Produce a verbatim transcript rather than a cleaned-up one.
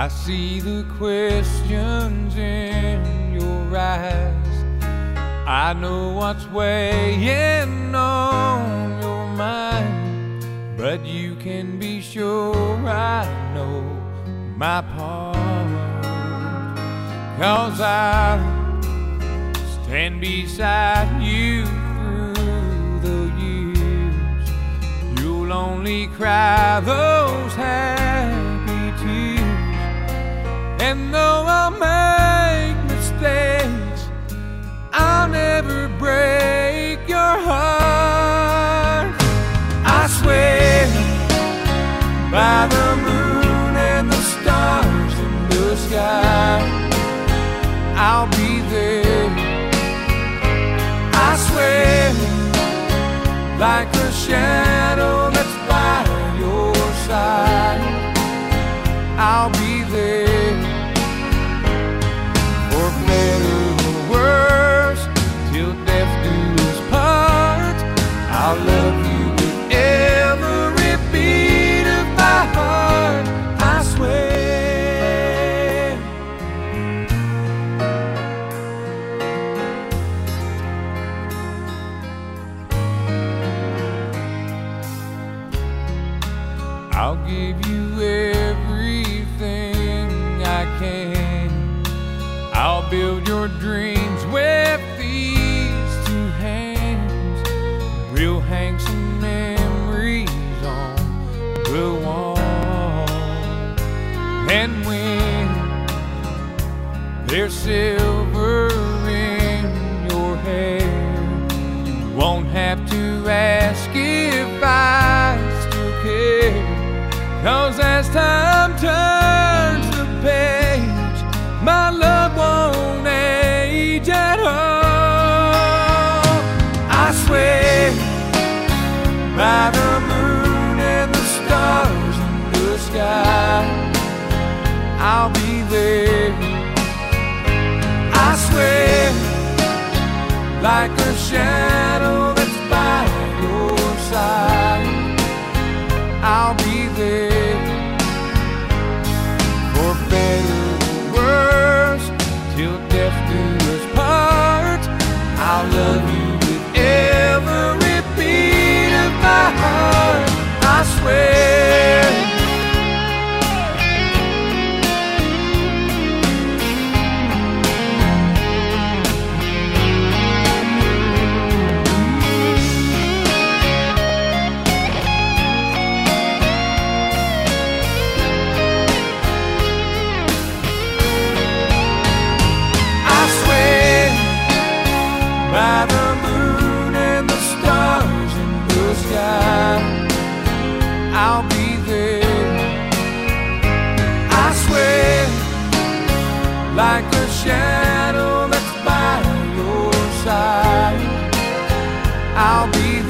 I see the questions in your eyes. I know what's weighing on your mind, but you can be sure I know my part. 'Cause I stand beside you through the years. You'll only cry those happy tears. And though I'll make mistakes, I'll never break your heart. I swear by the moon and the stars in the sky, I'll be there. I swear like a shadow that's by your side, I'll be there. For better or worse, till death do us part, I'll love you with every beat of my heart. I swear. I'll give you everything I can. I'll build your dreams with these two hands. We'll hang some memories on the wall. And when there's silver in your hair, you won't have to ask if I still care. 'Cause as time turns the page, my love won't age at all. I swear by the moon and the stars in the sky, I'll be there. I swear like a shadow that's by your side, I'll be there. For better or worse, till death do us part, I'll love you with every beat of my heart. I swear. By the moon and the stars in the sky, I'll be there. I swear like a shadow that's by your side, I'll be